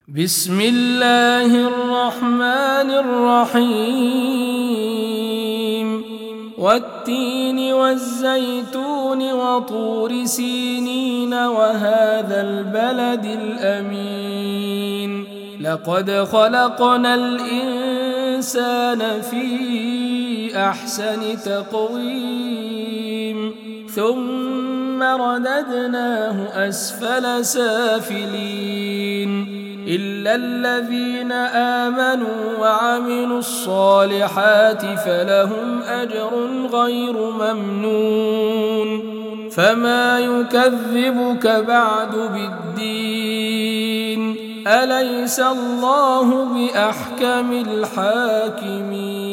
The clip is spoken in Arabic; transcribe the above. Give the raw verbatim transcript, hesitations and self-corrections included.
بسم الله الرحمن الرحيم والتين والزيتون وطور سينين وهذا البلد الأمين لقد خلقنا الإنسان في أحسن تقويم ثم رددناه أسفل سافلين إلا الذين آمنوا وعملوا الصالحات فلهم أجر غير ممنون فما يكذبك بعد بالدين أليس الله بأحكم الحاكمين.